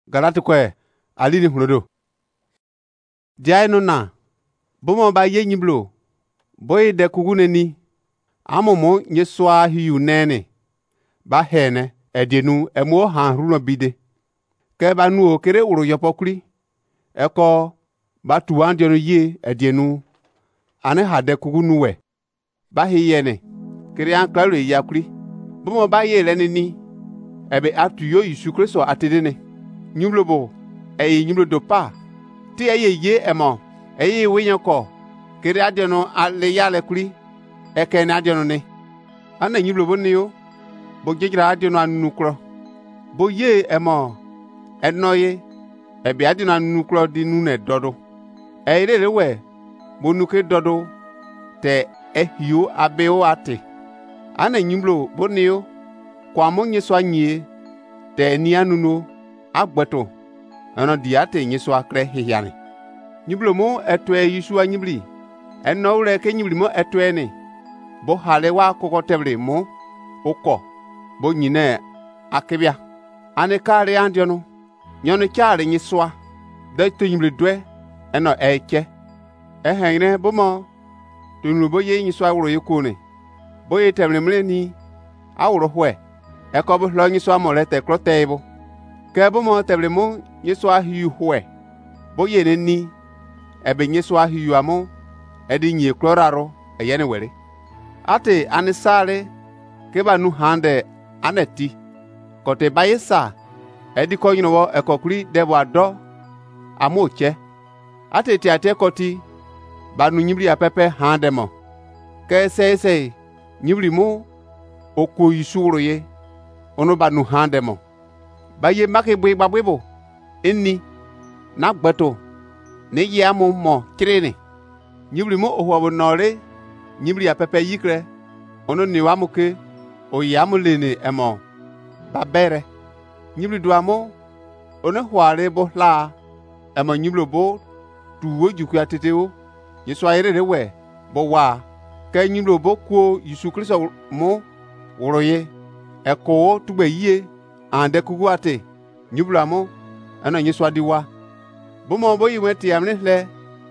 galati kwe alini hulodo diay no na bomo ba ye nyiblo boy de kugune ni amomo nye swa hiyu nene ba hene edienu emo han runo bide ke ba nu o kere uro yopokuri eko ba tuwan dionu ye edienu ane hade kugunu we ba hiyene kere an klaro yakuri bomo ba ye leni ni ebe atuyo Yesu Kristo atedene nyublobo nyublo dopa ti ye emo winyako kere adeno ale yale kuri ekene adeno ne ana nyublobo ne yo bo jejira adeno anukro bo ye emo enoye ebe adeno anukro di nune dodo eyirele we bo nuke dodo te ehio abeo ate ana nyublo bo ne yo kwa mo nyeso anyie te ni anuno agbeto ana diate nyeso akre hihiane nyiblo mo etwe Yesu anyibli eno ure ke nyibli mo etwe ni bo hale wa kokoteble mo oko bo nyine akebia ane kare andiono nyono chare nyeso de to nyibli dwe eno eche ehene bo mo tunu bo ye nyeso awro yekone bo ye temle mle ni awro hwe eko bo hlo nyeso amore te krotebo ke bo mo teble mo nyeso ahiu hwe bo ye ni ebe nyeso ahiu amo edi nye kloraro eyene were ate anisare ke ba nu hande aneti kote bayesa edi ko yinowo ekokuri debo ado amoche ate ti ate koti ba nu nyibri apepe hande mo ke se nyibri mo okwo Yesu ye ono ba nu hande mo ba ye make bwe babwebo enni na gbeto ne ye amo mo kirene nyibri mo ohwo nore nyibri apepe yikre ono ni wa muke o yamu lene emo babere nyibri duamo ono hware bo la emo nyiblo bo tuwo juku ateteo Yesu ayere we bo wa ke nyiblo bo kwo Yesu Kristo mo woroye eko tugbe yie ande kugu ate nyiblo amo ana Yesu adiwa bomo bo yiwe ti amne le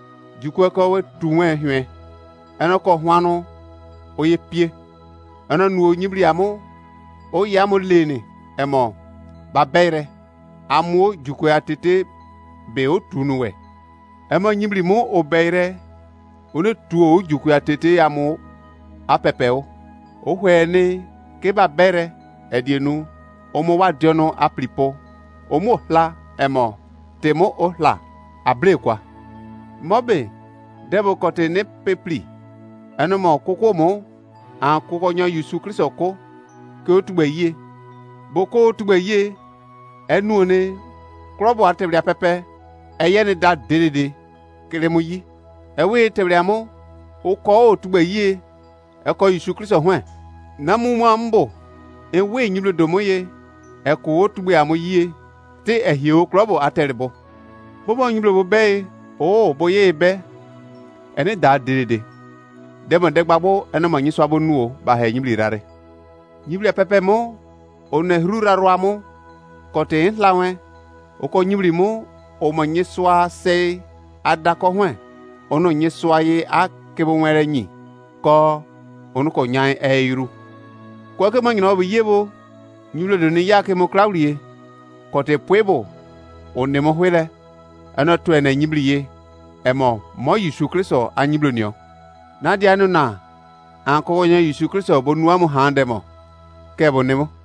juku ko we tuwe hwe ana ko hwanu oye pie ana nu nyibli amo o yamo lene emo babere amo juku atete be o tunuwe emo nyibli mo obere one tuo juku atete amo apepeo o hwene ke babere edienu omo wadiono aplipo omo hla emo temo ohla abrekwa mobe debo kote ne pepli enomo koko mo an koko nyo Yesu Kristo ko ke otugbe ye boko otugbe ye enu ne krobo atebli apepe eyene da dedede kelemu yi ewe tebli amo oko otugbe ye eko Yesu Kristo hwen namu ambo ewe nyiblo domoye eko otugbe amo yie te ehio krobo aterebo bobo nyiblo bo be boye be ene da dedede demo de gbagbo ene mo nyiso abonu ba he nyibli rare nyibli pepe mo one hrura roamo kote lawen oko nyibli mo o mo nyiso se adako hwen ono nyiso aye akebo nwere nyi ko onu ko nyan eiru ko ke mo nyino bo yebo nyiblo do ni yake mo klawlie kote pwebo one mo hwele ana to ene nyibli ye emo mo Yesu Kristo anyiblo nio na dia no na anko wonya Yesu Kristo bonu amu hande mo ke bonemo